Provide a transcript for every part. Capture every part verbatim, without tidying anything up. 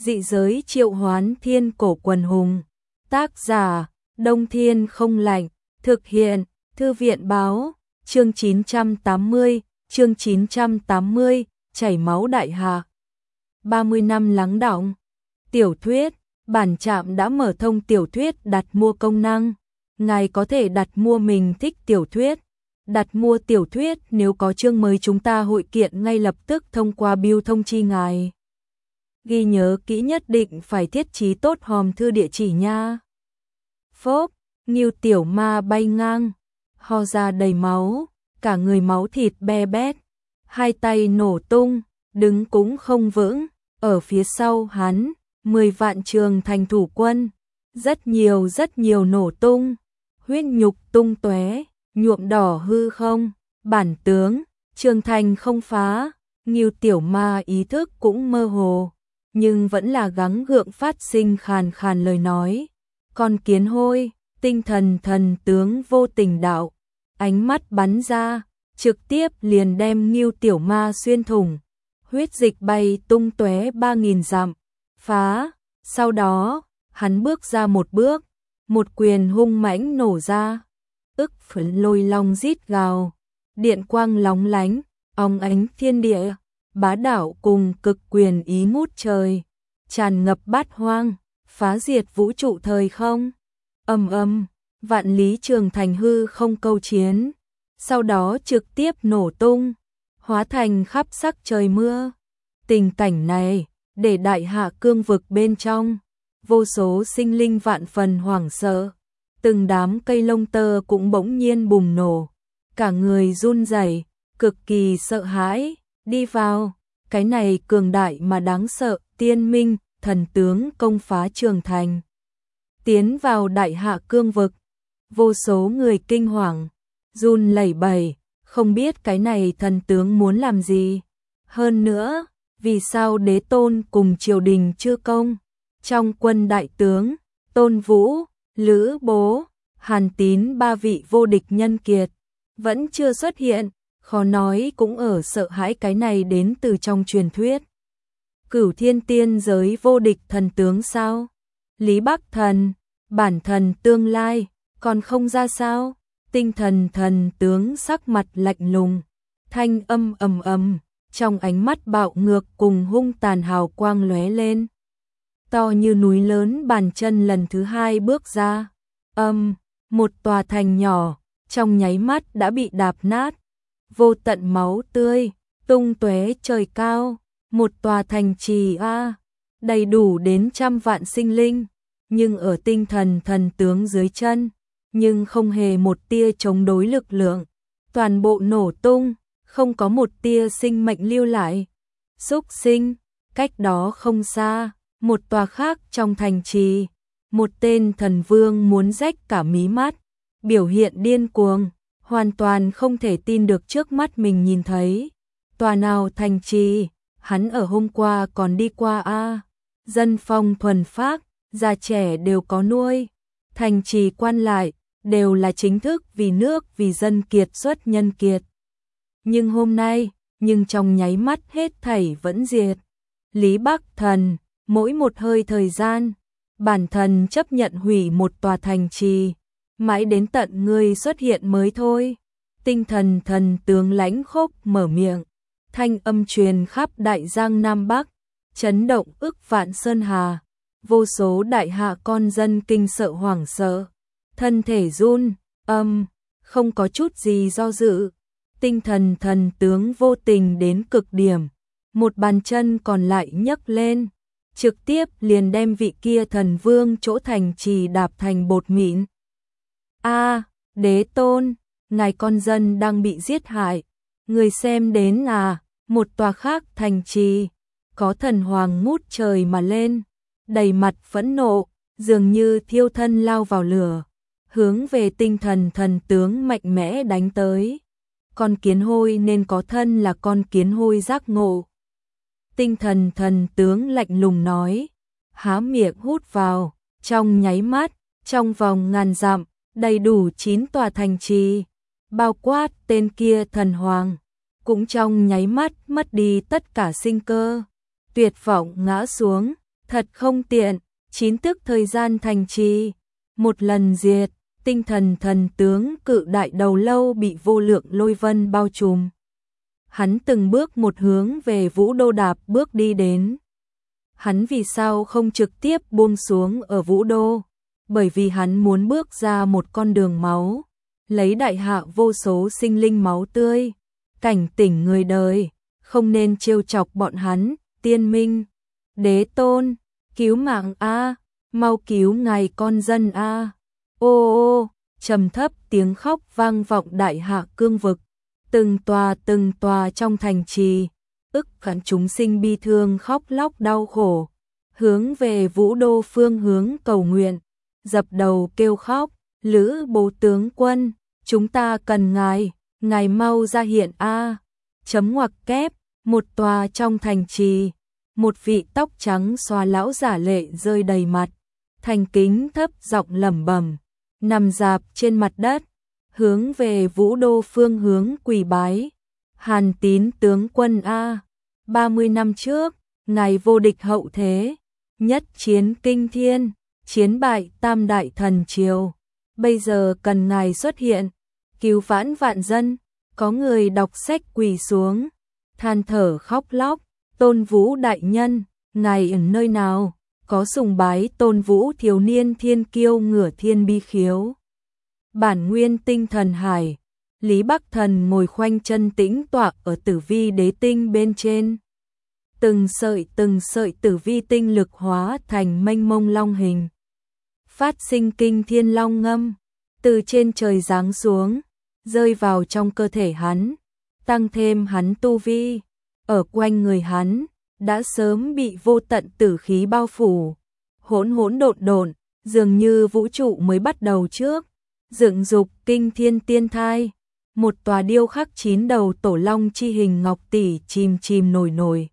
Dị giới triệu hoán thiên cổ quần hùng. Tác giả, Đông Thiên không lạnh. Thực hiện, Thư viện báo. Chương chín trăm tám mươi, chương chín trăm tám mươi, chảy máu đại hạ. ba mươi năm lắng đọng. Tiểu thuyết, bản trạm đã mở thông tiểu thuyết đặt mua công năng. Ngài có thể đặt mua mình thích tiểu thuyết. Đặt mua tiểu thuyết nếu có chương mới chúng ta hội kiện ngay lập tức thông qua bưu thông chi ngài. Ghi nhớ kỹ nhất định phải thiết trí tốt hòm thư địa chỉ nha. Phốp, Ngưu tiểu ma bay ngang, ho ra đầy máu, cả người máu thịt be bét, hai tay nổ tung, đứng cũng không vững, ở phía sau hắn, mười vạn Trường Thành thủ quân, rất nhiều rất nhiều nổ tung, huyết nhục tung tóe, nhuộm đỏ hư không, bản tướng, Trường Thành không phá, Ngưu tiểu ma ý thức cũng mơ hồ, nhưng vẫn là gắng gượng phát sinh khàn khàn lời nói. Con kiến hôi, tinh thần thần tướng vô tình đạo, ánh mắt bắn ra, trực tiếp liền đem Ngưu tiểu ma xuyên thủng, huyết dịch bay tung tóe ba nghìn dặm, phá, sau đó, hắn bước ra một bước, một quyền hung mãnh nổ ra, ức phấn lôi long rít gào, điện quang lóng lánh, óng ánh thiên địa, bá đạo cùng cực quyền ý ngút trời, tràn ngập bát hoang, phá diệt vũ trụ thời không. Ầm ầm, vạn lý trường thành hư không câu chiến, sau đó trực tiếp nổ tung, hóa thành khắp sắc trời mưa. Tình cảnh này, để đại hạ cương vực bên trong, vô số sinh linh vạn phần hoảng sợ, từng đám cây lông tơ cũng bỗng nhiên bùng nổ, cả người run rẩy, cực kỳ sợ hãi, đi vào, cái này cường đại mà đáng sợ, tiên minh, thần tướng công phá Trường Thành. Tiến vào đại hạ cương vực, vô số người kinh hoàng, run lẩy bẩy, không biết cái này thần tướng muốn làm gì. Hơn nữa, vì sao đế tôn cùng triều đình chưa công? Trong quân đại tướng, Tôn Vũ, Lữ Bố, Hàn Tín ba vị vô địch nhân kiệt, vẫn chưa xuất hiện, khó nói cũng ở sợ hãi cái này đến từ trong truyền thuyết. Cửu thiên tiên giới vô địch thần tướng sao? Lý Bắc Thần, bản thần tương lai, còn không ra sao? Tinh thần thần tướng sắc mặt lạnh lùng, thanh âm ầm ầm, trong ánh mắt bạo ngược cùng hung tàn hào quang lóe lên. To như núi lớn bàn chân lần thứ hai bước ra, âm, một tòa thành nhỏ, trong nháy mắt đã bị đạp nát, vô tận máu tươi, tung tóe trời cao, một tòa thành trì a, đầy đủ đến trăm vạn sinh linh, nhưng ở tinh thần thần tướng dưới chân, nhưng không hề một tia chống đối lực lượng, toàn bộ nổ tung, không có một tia sinh mệnh lưu lại. Xúc sinh, cách đó không xa, một tòa khác trong thành trì, một tên thần vương muốn rách cả mí mắt, biểu hiện điên cuồng, hoàn toàn không thể tin được trước mắt mình nhìn thấy. Tòa nào thành trì, hắn ở hôm qua còn đi qua a, dân phong thuần phác, già trẻ đều có nuôi, thành trì quan lại, đều là chính thức vì nước vì dân kiệt xuất nhân kiệt. Nhưng hôm nay, nhưng trong nháy mắt hết thảy vẫn diệt. Lý Bắc Thần, mỗi một hơi thời gian, bản thần chấp nhận hủy một tòa thành trì, mãi đến tận ngươi xuất hiện mới thôi. Tinh thần thần tướng lãnh khốc mở miệng, thanh âm truyền khắp đại giang Nam Bắc, chấn động ức vạn sơn hà, vô số đại hạ con dân kinh sợ hoảng sợ, thân thể run, âm, không có chút gì do dự. Tinh thần thần tướng vô tình đến cực điểm, một bàn chân còn lại nhấc lên, trực tiếp liền đem vị kia thần vương chỗ thành trì đạp thành bột mịn. A, đế tôn, ngài con dân đang bị giết hại, người xem đến à, một tòa khác thành trì, có thần hoàng ngút trời mà lên, đầy mặt phẫn nộ, dường như thiêu thân lao vào lửa, hướng về tinh thần thần tướng mạnh mẽ đánh tới. Con kiến hôi nên có thân là con kiến hôi giác ngộ. Tinh thần thần tướng lạnh lùng nói, há miệng hút vào, trong nháy mắt, trong vòng ngàn dặm, đầy đủ chín tòa thành trì, bao quát tên kia thần hoàng, cũng trong nháy mắt mất đi tất cả sinh cơ, tuyệt vọng ngã xuống, Thật không tiện, chín tức thời gian thành trì, một lần diệt, tinh thần thần tướng cự đại đầu lâu bị vô lượng lôi vân bao trùm. Hắn từng bước một hướng về Vũ Đô đạp bước đi đến. Hắn vì sao không trực tiếp buông xuống ở Vũ Đô? Bởi vì hắn muốn bước ra một con đường máu, lấy đại hạ vô số sinh linh máu tươi, cảnh tỉnh người đời, không nên trêu chọc bọn hắn. Tiên Minh, Đế Tôn, cứu mạng a, mau cứu ngài con dân a. Ô ô, trầm thấp tiếng khóc vang vọng đại hạ cương vực, từng tòa từng tòa trong thành trì, ức vạn chúng sinh bi thương khóc lóc đau khổ, hướng về Vũ Đô phương hướng cầu nguyện, dập đầu kêu khóc, Lữ Bố tướng quân, chúng ta cần ngài, ngài mau ra hiện a. Chấm ngoặc kép, một tòa trong thành trì, một vị tóc trắng xóa lão giả lệ rơi đầy mặt, thành kính thấp giọng lẩm bẩm, nằm dạp trên mặt đất, hướng về Vũ Đô phương hướng quỳ bái. Hàn Tín tướng quân a, ba mươi năm trước, ngài vô địch hậu thế, nhất chiến kinh thiên, chiến bại tam đại thần triều, bây giờ cần ngài xuất hiện, cứu vãn vạn dân. Có người đọc sách quỳ xuống, than thở khóc lóc, Tôn Vũ đại nhân, ngài ở nơi nào? Có sùng bái Tôn Vũ thiếu niên thiên kiêu ngửa thiên bi khiếu. Bản nguyên tinh thần hải, Lý Bắc Thần ngồi khoanh chân tĩnh tọa ở tử vi đế tinh bên trên. Từng sợi từng sợi tử vi tinh lực hóa thành mênh mông long hình. Phát sinh kinh thiên long ngâm, từ trên trời giáng xuống, rơi vào trong cơ thể hắn, tăng thêm hắn tu vi, ở quanh người hắn, đã sớm bị vô tận tử khí bao phủ, hỗn hỗn độn độn, dường như vũ trụ mới bắt đầu trước, dựng dục kinh thiên tiên thai, một tòa điêu khắc chín đầu tổ long chi hình ngọc tỷ chìm chìm nổi nổi.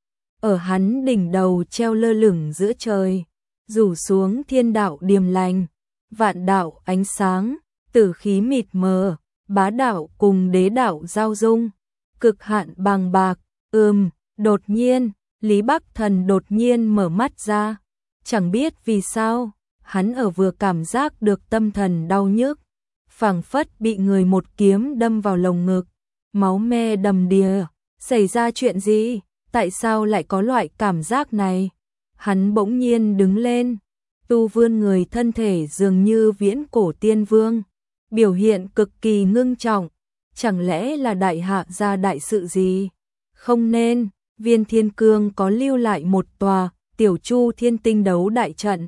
Ở hắn đỉnh đầu treo lơ lửng giữa trời, rủ xuống thiên đạo điềm lành, vạn đạo ánh sáng, tử khí mịt mờ, bá đạo cùng đế đạo giao dung, cực hạn bằng bạc. Ừm, đột nhiên, Lý Bắc Thần đột nhiên mở mắt ra, chẳng biết vì sao, hắn ở vừa cảm giác được tâm thần đau nhức, phảng phất bị người một kiếm đâm vào lồng ngực, máu me đầm đìa, xảy ra chuyện gì, tại sao lại có loại cảm giác này? Hắn bỗng nhiên đứng lên, tu vươn người thân thể dường như viễn cổ tiên vương, biểu hiện cực kỳ ngưng trọng, chẳng lẽ là đại hạ ra đại sự gì? Không nên, Viên Thiên Cương có lưu lại một tòa Tiểu Chu Thiên Tinh đấu đại trận.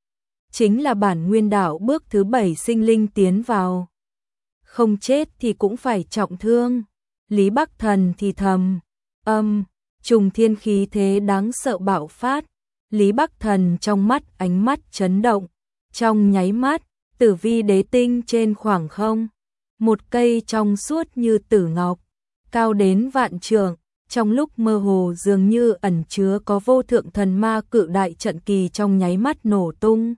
Chính là bản nguyên đạo bước thứ bảy sinh linh tiến vào. Không chết thì cũng phải trọng thương. Lý Bắc Thần thì thầm, âm, trùng thiên khí thế đáng sợ bạo phát. Lý Bắc Thần trong mắt ánh mắt chấn động. Trong nháy mắt, tử vi đế tinh trên khoảng không. Một cây trong suốt như tử ngọc, cao đến vạn trượng. Trong lúc mơ hồ dường như ẩn chứa có vô thượng thần ma cự đại trận kỳ trong nháy mắt nổ tung.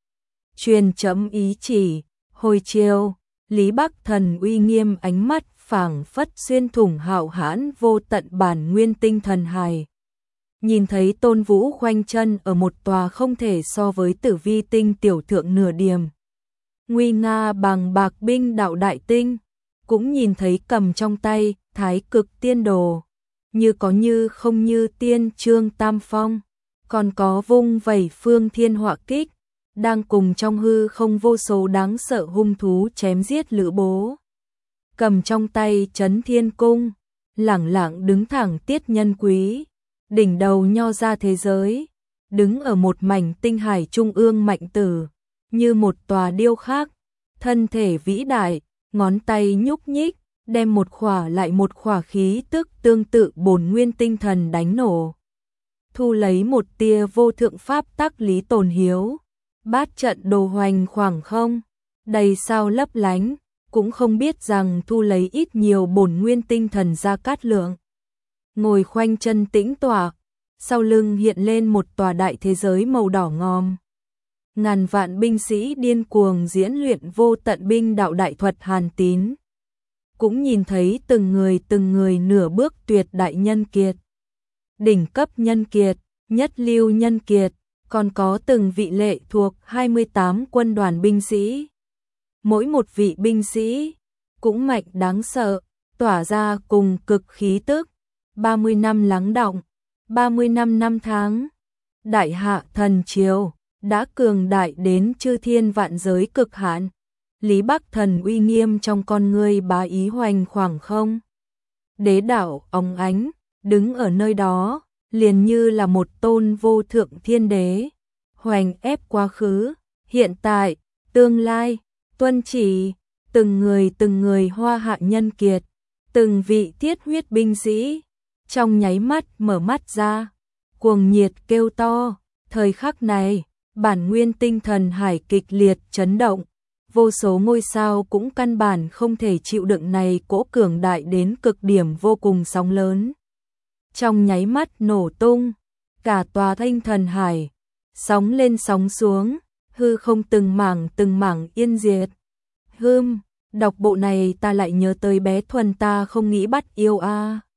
Truyền chấm ý chỉ, hồi chiều, Lý Bắc Thần uy nghiêm ánh mắt phảng phất xuyên thủng hạo hãn vô tận bản nguyên tinh thần hài. Nhìn thấy Tôn Vũ khoanh chân ở một tòa không thể so với tử vi tinh tiểu thượng nửa điểm. Nguy nga bằng bạc binh đạo đại tinh, cũng nhìn thấy cầm trong tay thái cực tiên đồ. Như có như không như tiên trương tam phong, còn có vung vẩy phương thiên họa kích, đang cùng trong hư không vô số đáng sợ hung thú chém giết Lữ Bố. Cầm trong tay Chấn Thiên Cung, lẳng lặng đứng thẳng Tiết Nhân Quý, đỉnh đầu nho ra thế giới, đứng ở một mảnh tinh hải trung ương Mạnh Tử, như một tòa điêu khắc, thân thể vĩ đại, ngón tay nhúc nhích, đem một khỏa lại một khỏa khí tức tương tự bổn nguyên tinh thần đánh nổ. Thu lấy một tia vô thượng pháp tắc lý tồn hiếu, bát trận đồ hoành khoảng không, đầy sao lấp lánh, cũng không biết rằng thu lấy ít nhiều bổn nguyên tinh thần ra cát lượng. Ngồi khoanh chân tĩnh tọa, sau lưng hiện lên một tòa đại thế giới màu đỏ ngòm. Ngàn vạn binh sĩ điên cuồng diễn luyện vô tận binh đạo đại thuật Hàn Tín. Cũng nhìn thấy từng người từng người nửa bước tuyệt đại nhân kiệt. Đỉnh cấp nhân kiệt, nhất lưu nhân kiệt, còn có từng vị lệ thuộc hai mươi tám quân đoàn binh sĩ. Mỗi một vị binh sĩ cũng mạnh đáng sợ, tỏa ra cùng cực khí tức. ba mươi năm lắng đọng, ba mươi năm năm tháng, đại hạ thần triều đã cường đại đến chư thiên vạn giới cực hạn. Lý Bắc Thần uy nghiêm trong con ngươi bá ý hoành khoảng không. Đế đảo óng ánh, đứng ở nơi đó, liền như là một tôn vô thượng thiên đế, hoành ép quá khứ, hiện tại, tương lai, tuân chỉ, từng người từng người hoa hạ nhân kiệt, từng vị thiết huyết binh sĩ, trong nháy mắt mở mắt ra, cuồng nhiệt kêu to, thời khắc này, bản nguyên tinh thần hải kịch liệt chấn động, vô số ngôi sao cũng căn bản không thể chịu đựng này cỗ cường đại đến cực điểm vô cùng sóng lớn. Trong nháy mắt nổ tung, cả tòa tinh thần hải, sóng lên sóng xuống, hư không từng mảng từng mảng yên diệt. Hưm, đọc bộ này ta lại nhớ tới bé Thuần ta không nghĩ bắt yêu a. À.